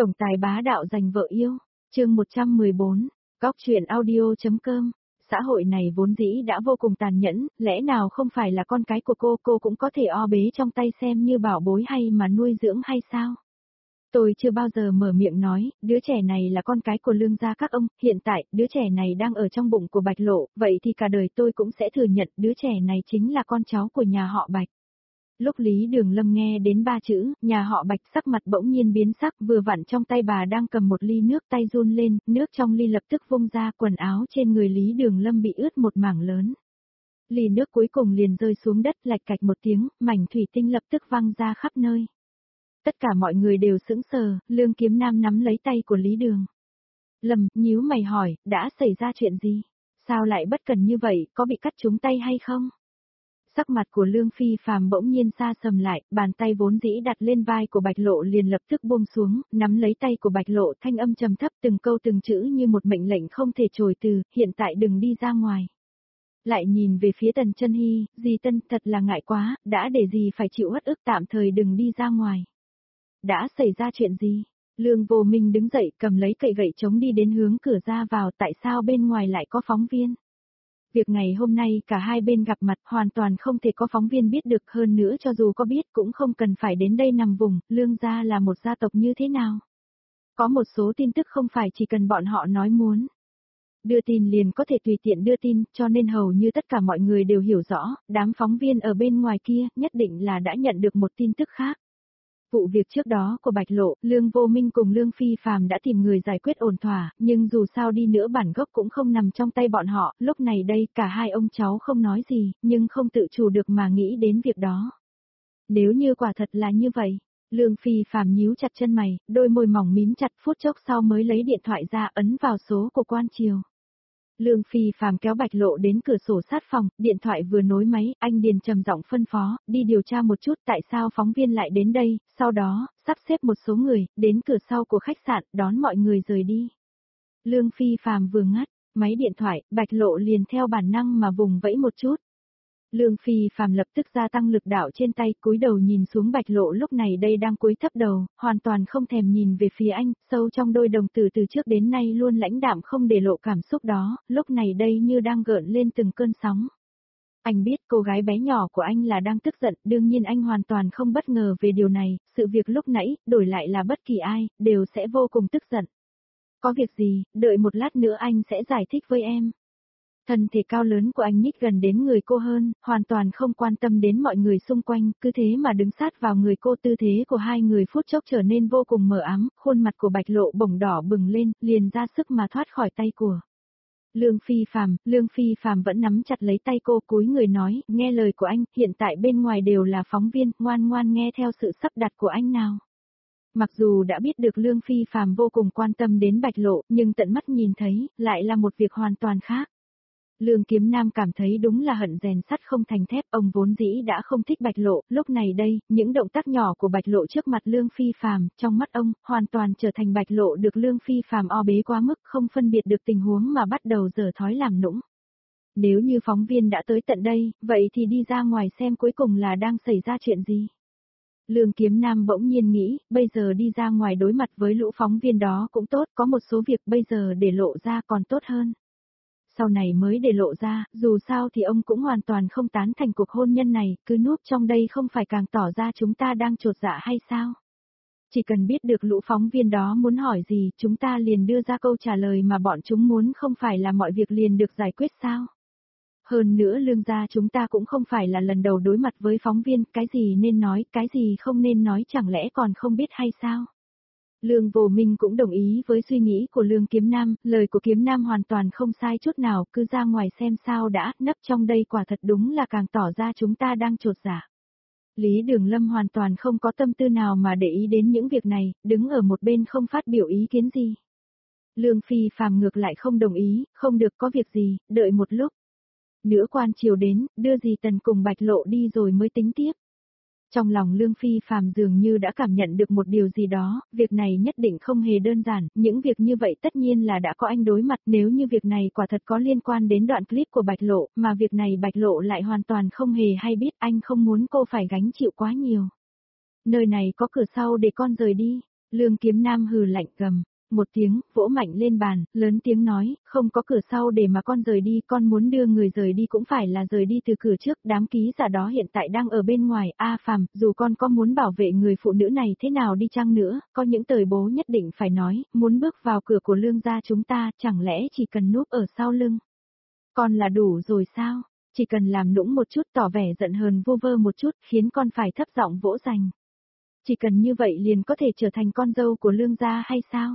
Tổng tài bá đạo giành vợ yêu, chương 114, góc truyện audio.com. Xã hội này vốn dĩ đã vô cùng tàn nhẫn, lẽ nào không phải là con cái của cô cũng có thể o bế trong tay xem như bảo bối hay mà nuôi dưỡng hay sao? Tôi chưa bao giờ mở miệng nói, đứa trẻ này là con cái của Lương gia các ông, hiện tại, đứa trẻ này đang ở trong bụng của Bạch Lộ, vậy thì cả đời tôi cũng sẽ thừa nhận đứa trẻ này chính là con cháu của nhà họ Bạch. Lúc Lý Đường Lâm nghe đến ba chữ, nhà họ Bạch, sắc mặt bỗng nhiên biến sắc, vừa vặn trong tay bà đang cầm một ly nước, tay run lên, nước trong ly lập tức vung ra, quần áo trên người Lý Đường Lâm bị ướt một mảng lớn. Ly nước cuối cùng liền rơi xuống đất, lạch cạch một tiếng, mảnh thủy tinh lập tức văng ra khắp nơi. Tất cả mọi người đều sững sờ, Lương Kiếm Nam nắm lấy tay của Lý Đường Lâm, nhíu mày hỏi, đã xảy ra chuyện gì? Sao lại bất cần như vậy, có bị cắt trúng tay hay không? Sắc mặt của Lương Phi Phàm bỗng nhiên xa sầm lại, bàn tay vốn dĩ đặt lên vai của Bạch Lộ liền lập tức buông xuống, nắm lấy tay của Bạch Lộ, thanh âm trầm thấp, từng câu từng chữ như một mệnh lệnh không thể chối từ, hiện tại đừng đi ra ngoài. Lại nhìn về phía Tần Chân Hy, dì Tân, thật là ngại quá, đã để dì phải chịu uất ức, tạm thời đừng đi ra ngoài. Đã xảy ra chuyện gì? Lương Vô Minh đứng dậy, cầm lấy cậy gậy chống đi đến hướng cửa ra vào, tại sao bên ngoài lại có phóng viên? Việc ngày hôm nay cả hai bên gặp mặt hoàn toàn không thể có phóng viên biết được, hơn nữa cho dù có biết cũng không cần phải đến đây nằm vùng, Lương gia là một gia tộc như thế nào. Có một số tin tức không phải chỉ cần bọn họ nói muốn đưa tin liền có thể tùy tiện đưa tin, cho nên hầu như tất cả mọi người đều hiểu rõ, đám phóng viên ở bên ngoài kia nhất định là đã nhận được một tin tức khác. Vụ việc trước đó của Bạch Lộ, Lương Vô Minh cùng Lương Phi Phàm đã tìm người giải quyết ổn thỏa, nhưng dù sao đi nữa bản gốc cũng không nằm trong tay bọn họ, lúc này đây cả hai ông cháu không nói gì, nhưng không tự chủ được mà nghĩ đến việc đó. Nếu như quả thật là như vậy, Lương Phi Phàm nhíu chặt chân mày, đôi môi mỏng mím chặt, phút chốc sau mới lấy điện thoại ra ấn vào số của quan triều. Lương Phi Phàm kéo Bạch Lộ đến cửa sổ sát phòng, điện thoại vừa nối máy, anh Điền trầm giọng phân phó, đi điều tra một chút tại sao phóng viên lại đến đây, sau đó, sắp xếp một số người, đến cửa sau của khách sạn, đón mọi người rời đi. Lương Phi Phàm vừa ngắt máy điện thoại, Bạch Lộ liền theo bản năng mà vùng vẫy một chút. Lương Phi Phàm lập tức gia tăng lực đạo trên tay, cúi đầu nhìn xuống Bạch Lộ lúc này đây đang cúi thấp đầu, hoàn toàn không thèm nhìn về phía anh, sâu trong đôi đồng tử từ trước đến nay luôn lãnh đạm không để lộ cảm xúc đó, lúc này đây như đang gợn lên từng cơn sóng. Anh biết cô gái bé nhỏ của anh là đang tức giận, đương nhiên anh hoàn toàn không bất ngờ về điều này, sự việc lúc nãy, đổi lại là bất kỳ ai, đều sẽ vô cùng tức giận. Có việc gì, đợi một lát nữa anh sẽ giải thích với em. Thân thể cao lớn của anh nhích gần đến người cô hơn, hoàn toàn không quan tâm đến mọi người xung quanh, cứ thế mà đứng sát vào người cô, tư thế của hai người phút chốc trở nên vô cùng mờ ám, khuôn mặt của Bạch Lộ bỗng đỏ bừng lên, liền ra sức mà thoát khỏi tay của Lương Phi Phàm vẫn nắm chặt lấy tay cô, cúi người nói, nghe lời của anh, hiện tại bên ngoài đều là phóng viên, ngoan ngoan nghe theo sự sắp đặt của anh nào. Mặc dù đã biết được Lương Phi Phàm vô cùng quan tâm đến Bạch Lộ, nhưng tận mắt nhìn thấy, lại là một việc hoàn toàn khác. Lương Kiếm Nam cảm thấy đúng là hận rèn sắt không thành thép, ông vốn dĩ đã không thích Bạch Lộ, lúc này đây, những động tác nhỏ của Bạch Lộ trước mặt Lương Phi Phàm, trong mắt ông, hoàn toàn trở thành Bạch Lộ được Lương Phi Phàm o bế quá mức, không phân biệt được tình huống mà bắt đầu giở thói làm nũng. Nếu như phóng viên đã tới tận đây, vậy thì đi ra ngoài xem cuối cùng là đang xảy ra chuyện gì. Lương Kiếm Nam bỗng nhiên nghĩ, bây giờ đi ra ngoài đối mặt với lũ phóng viên đó cũng tốt, có một số việc bây giờ để lộ ra còn tốt hơn. Sau này mới để lộ ra, dù sao thì ông cũng hoàn toàn không tán thành cuộc hôn nhân này, cứ núp trong đây không phải càng tỏ ra chúng ta đang chột dạ hay sao? Chỉ cần biết được lũ phóng viên đó muốn hỏi gì, chúng ta liền đưa ra câu trả lời mà bọn chúng muốn, không phải là mọi việc liền được giải quyết sao? Hơn nữa Lương gia chúng ta cũng không phải là lần đầu đối mặt với phóng viên, cái gì nên nói, cái gì không nên nói chẳng lẽ còn không biết hay sao? Lương Vô Minh cũng đồng ý với suy nghĩ của Lương Kiếm Nam, lời của Kiếm Nam hoàn toàn không sai chút nào, cứ ra ngoài xem sao đã, nấp trong đây quả thật đúng là càng tỏ ra chúng ta đang chột dạ. Lý Đường Lâm hoàn toàn không có tâm tư nào mà để ý đến những việc này, đứng ở một bên không phát biểu ý kiến gì. Lương Phi Phàm ngược lại không đồng ý, không được, có việc gì, đợi một lúc nữa quan triều đến, đưa dì Tần cùng Bạch Lộ đi rồi mới tính tiếp. Trong lòng Lương Phi Phàm dường như đã cảm nhận được một điều gì đó, việc này nhất định không hề đơn giản, những việc như vậy tất nhiên là đã có anh đối mặt, nếu như việc này quả thật có liên quan đến đoạn clip của Bạch Lộ, mà việc này Bạch Lộ lại hoàn toàn không hề hay biết, anh không muốn cô phải gánh chịu quá nhiều. Nơi này có cửa sau để con rời đi. Lương Kiếm Nam hừ lạnh gầm một tiếng, vỗ mạnh lên bàn, lớn tiếng nói, không có cửa sau để mà con rời đi, con muốn đưa người rời đi cũng phải là rời đi từ cửa trước, đám ký giả đó hiện tại đang ở bên ngoài, A Phàm, dù con có muốn bảo vệ người phụ nữ này thế nào đi chăng nữa, có những tời bố nhất định phải nói, muốn bước vào cửa của Lương gia chúng ta, chẳng lẽ chỉ cần núp ở sau lưng. Con là đủ rồi sao? Chỉ cần làm nũng một chút tỏ vẻ giận hờn vô vơ một chút, khiến con phải thấp giọng vỗ giành. Chỉ cần như vậy liền có thể trở thành con dâu của Lương gia hay sao?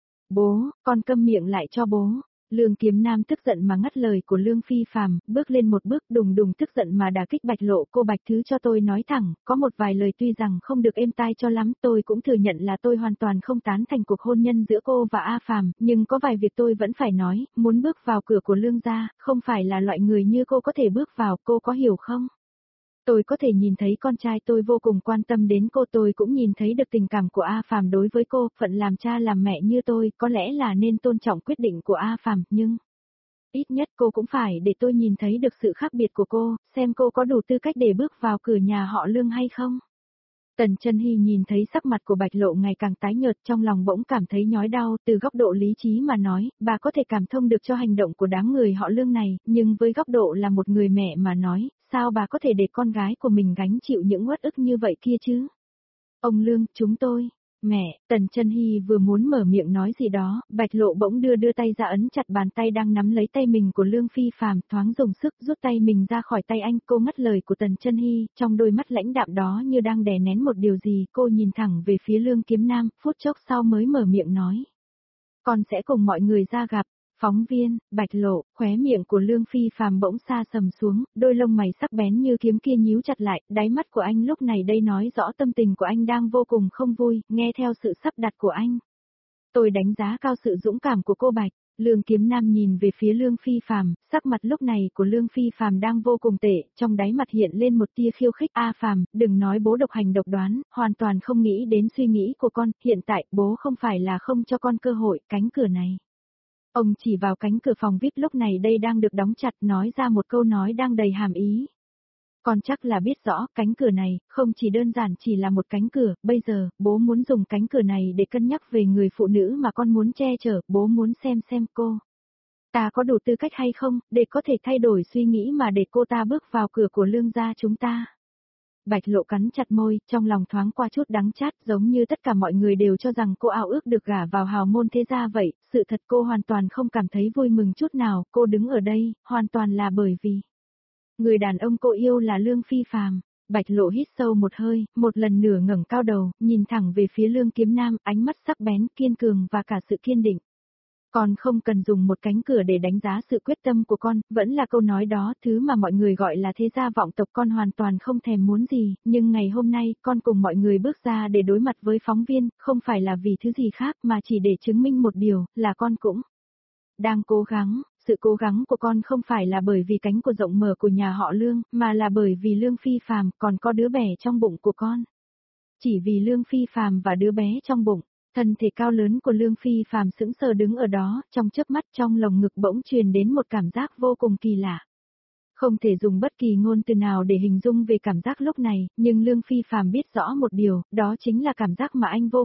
Bố, con câm miệng lại cho bố. Lương Kiếm Nam tức giận mà ngắt lời của Lương Phi Phàm, bước lên một bước đùng đùng tức giận mà đả kích Bạch Lộ. Cô Bạch thứ cho tôi nói thẳng, có một vài lời tuy rằng không được êm tai cho lắm, tôi cũng thừa nhận là tôi hoàn toàn không tán thành cuộc hôn nhân giữa cô và A Phàm, nhưng có vài việc tôi vẫn phải nói, muốn bước vào cửa của Lương gia, không phải là loại người như cô có thể bước vào, cô có hiểu không? Tôi có thể nhìn thấy con trai tôi vô cùng quan tâm đến cô, tôi cũng nhìn thấy được tình cảm của A Phàm đối với cô, phận làm cha làm mẹ như tôi, có lẽ là nên tôn trọng quyết định của A Phàm, nhưng ít nhất cô cũng phải để tôi nhìn thấy được sự khác biệt của cô, xem cô có đủ tư cách để bước vào cửa nhà họ Lương hay không. Tần Chân Hy nhìn thấy sắc mặt của Bạch Lộ ngày càng tái nhợt, trong lòng bỗng cảm thấy nhói đau, từ góc độ lý trí mà nói, bà có thể cảm thông được cho hành động của đám người họ Lương này, nhưng với góc độ là một người mẹ mà nói, sao bà có thể để con gái của mình gánh chịu những uất ức như vậy kia chứ? Ông Lương, chúng tôi, mẹ, Tần Chân Hy vừa muốn mở miệng nói gì đó, Bạch Lộ bỗng đưa tay ra ấn chặt bàn tay đang nắm lấy tay mình của Lương Phi Phàm, thoáng dùng sức rút tay mình ra khỏi tay anh. Cô ngắt lời của Tần Chân Hy, trong đôi mắt lãnh đạm đó như đang đè nén một điều gì, cô nhìn thẳng về phía Lương Kiếm Nam, phút chốc sau mới mở miệng nói. Con sẽ cùng mọi người ra gặp. Phóng viên, Bạch Lộ, khóe miệng của Lương Phi Phàm bỗng xa sầm xuống, đôi lông mày sắc bén như kiếm kia nhíu chặt lại, đáy mắt của anh lúc này đây nói rõ tâm tình của anh đang vô cùng không vui, nghe theo sự sắp đặt của anh. Tôi đánh giá cao sự dũng cảm của cô Bạch. Lương Kiếm Nam nhìn về phía Lương Phi Phàm, sắc mặt lúc này của Lương Phi Phàm đang vô cùng tệ, trong đáy mặt hiện lên một tia khiêu khích. A Phàm, đừng nói bố độc hành độc đoán, hoàn toàn không nghĩ đến suy nghĩ của con, hiện tại bố không phải là không cho con cơ hội, cánh cửa này. Ông chỉ vào cánh cửa phòng VIP lúc này đây đang được đóng chặt, nói ra một câu nói đang đầy hàm ý. Con chắc là biết rõ, cánh cửa này, không chỉ đơn giản chỉ là một cánh cửa, bây giờ, bố muốn dùng cánh cửa này để cân nhắc về người phụ nữ mà con muốn che chở, bố muốn xem cô. Ta có đủ tư cách hay không, để có thể thay đổi suy nghĩ mà để cô ta bước vào cửa của Lương gia chúng ta. Bạch Lộ cắn chặt môi, trong lòng thoáng qua chút đắng chát, giống như tất cả mọi người đều cho rằng cô ao ước được gả vào hào môn thế gia vậy, sự thật cô hoàn toàn không cảm thấy vui mừng chút nào, cô đứng ở đây, hoàn toàn là bởi vì người đàn ông cô yêu là Lương Phi Phàm. Bạch Lộ hít sâu một hơi, một lần nữa ngẩng cao đầu, nhìn thẳng về phía Lương Kiếm Nam, ánh mắt sắc bén, kiên cường và cả sự kiên định. Con không cần dùng một cánh cửa để đánh giá sự quyết tâm của con, vẫn là câu nói đó, thứ mà mọi người gọi là thế gia vọng tộc con hoàn toàn không thèm muốn gì, nhưng ngày hôm nay, con cùng mọi người bước ra để đối mặt với phóng viên, không phải là vì thứ gì khác mà chỉ để chứng minh một điều, là con cũng đang cố gắng. Sự cố gắng của con không phải là bởi vì cánh cửa rộng mở của nhà họ Lương, mà là bởi vì Lương Phi Phàm còn có đứa bé trong bụng của con. Chỉ vì Lương Phi Phàm và đứa bé trong bụng. Thân thể cao lớn của Lương Phi Phàm sững sờ đứng ở đó, trong chớp mắt trong lồng ngực bỗng truyền đến một cảm giác vô cùng kỳ lạ. Không thể dùng bất kỳ ngôn từ nào để hình dung về cảm giác lúc này, nhưng Lương Phi Phàm biết rõ một điều, đó chính là cảm giác mà anh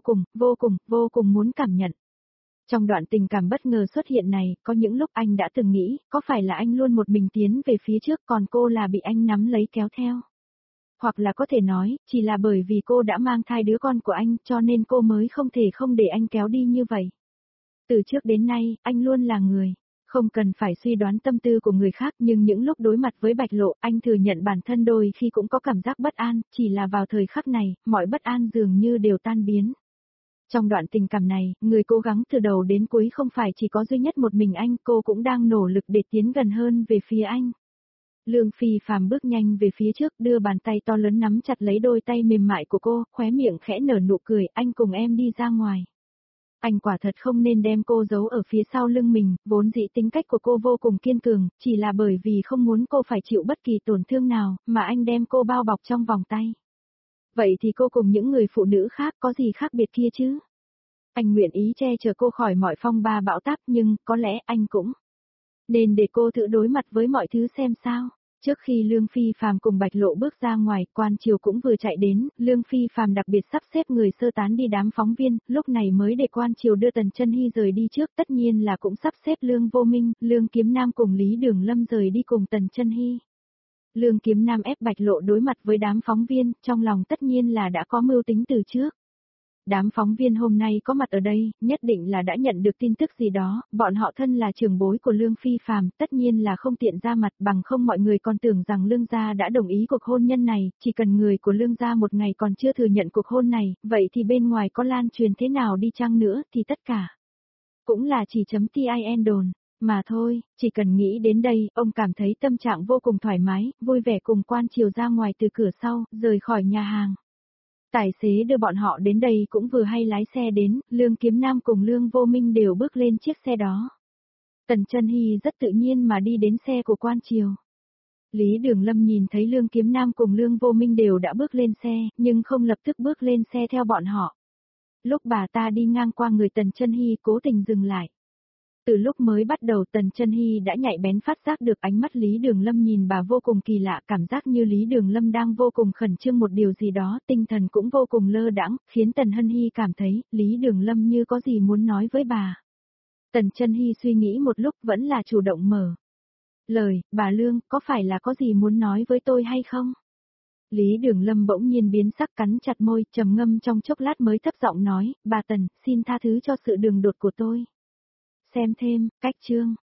vô cùng muốn cảm nhận. Trong đoạn tình cảm bất ngờ xuất hiện này, có những lúc anh đã từng nghĩ, có phải là anh luôn một mình tiến về phía trước còn cô là bị anh nắm lấy kéo theo. Hoặc là có thể nói, chỉ là bởi vì cô đã mang thai đứa con của anh cho nên cô mới không thể không để anh kéo đi như vậy. Từ trước đến nay, anh luôn là người, không cần phải suy đoán tâm tư của người khác nhưng những lúc đối mặt với Bạch Lộ, anh thừa nhận bản thân đôi khi cũng có cảm giác bất an, chỉ là vào thời khắc này, mọi bất an dường như đều tan biến. Trong đoạn tình cảm này, người cố gắng từ đầu đến cuối không phải chỉ có duy nhất một mình anh, cô cũng đang nỗ lực để tiến gần hơn về phía anh. Lương Phi Phàm bước nhanh về phía trước, đưa bàn tay to lớn nắm chặt lấy đôi tay mềm mại của cô, khóe miệng khẽ nở nụ cười, anh cùng em đi ra ngoài. Anh quả thật không nên đem cô giấu ở phía sau lưng mình, vốn dĩ tính cách của cô vô cùng kiên cường, chỉ là bởi vì không muốn cô phải chịu bất kỳ tổn thương nào, mà anh đem cô bao bọc trong vòng tay. Vậy thì cô cùng những người phụ nữ khác có gì khác biệt kia chứ? Anh nguyện ý che chở cô khỏi mọi phong ba bão táp nhưng có lẽ anh cũng nên để cô tự đối mặt với mọi thứ xem sao. Trước khi Lương Phi Phàm cùng Bạch Lộ bước ra ngoài, quan triều cũng vừa chạy đến, Lương Phi Phàm đặc biệt sắp xếp người sơ tán đi đám phóng viên, lúc này mới để quan triều đưa Tần Chân Hy rời đi trước, tất nhiên là cũng sắp xếp Lương Vô Minh, Lương Kiếm Nam cùng Lý Đường Lâm rời đi cùng Tần Chân Hy. Lương Kiếm Nam ép Bạch Lộ đối mặt với đám phóng viên, trong lòng tất nhiên là đã có mưu tính từ trước. Đám phóng viên hôm nay có mặt ở đây, nhất định là đã nhận được tin tức gì đó, bọn họ thân là trưởng bối của Lương Phi Phàm, tất nhiên là không tiện ra mặt, bằng không mọi người còn tưởng rằng Lương gia đã đồng ý cuộc hôn nhân này, chỉ cần người của Lương gia một ngày còn chưa thừa nhận cuộc hôn này, vậy thì bên ngoài có lan truyền thế nào đi chăng nữa thì tất cả cũng là chỉ .tin đồn. Mà thôi, chỉ cần nghĩ đến đây, ông cảm thấy tâm trạng vô cùng thoải mái, vui vẻ cùng quan triều ra ngoài từ cửa sau, rời khỏi nhà hàng. Tài xế đưa bọn họ đến đây cũng vừa hay lái xe đến, Lương Kiếm Nam cùng Lương Vô Minh đều bước lên chiếc xe đó. Tần Chân Hy rất tự nhiên mà đi đến xe của quan triều. Lý Đường Lâm nhìn thấy Lương Kiếm Nam cùng Lương Vô Minh đều đã bước lên xe, nhưng không lập tức bước lên xe theo bọn họ. Lúc bà ta đi ngang qua người Tần Chân Hy cố tình dừng lại. Từ lúc mới bắt đầu Tần Chân Hy đã nhạy bén phát giác được ánh mắt Lý Đường Lâm nhìn bà vô cùng kỳ lạ, cảm giác như Lý Đường Lâm đang vô cùng khẩn trương một điều gì đó, tinh thần cũng vô cùng lơ đãng, khiến Tần Hân Hy cảm thấy Lý Đường Lâm như có gì muốn nói với bà. Tần Chân Hy suy nghĩ một lúc vẫn là chủ động mở lời, bà Lương, có phải là có gì muốn nói với tôi hay không? Lý Đường Lâm bỗng nhiên biến sắc cắn chặt môi, trầm ngâm trong chốc lát mới thấp giọng nói, bà Tần, xin tha thứ cho sự đường đột của tôi. Xem thêm, cách chương.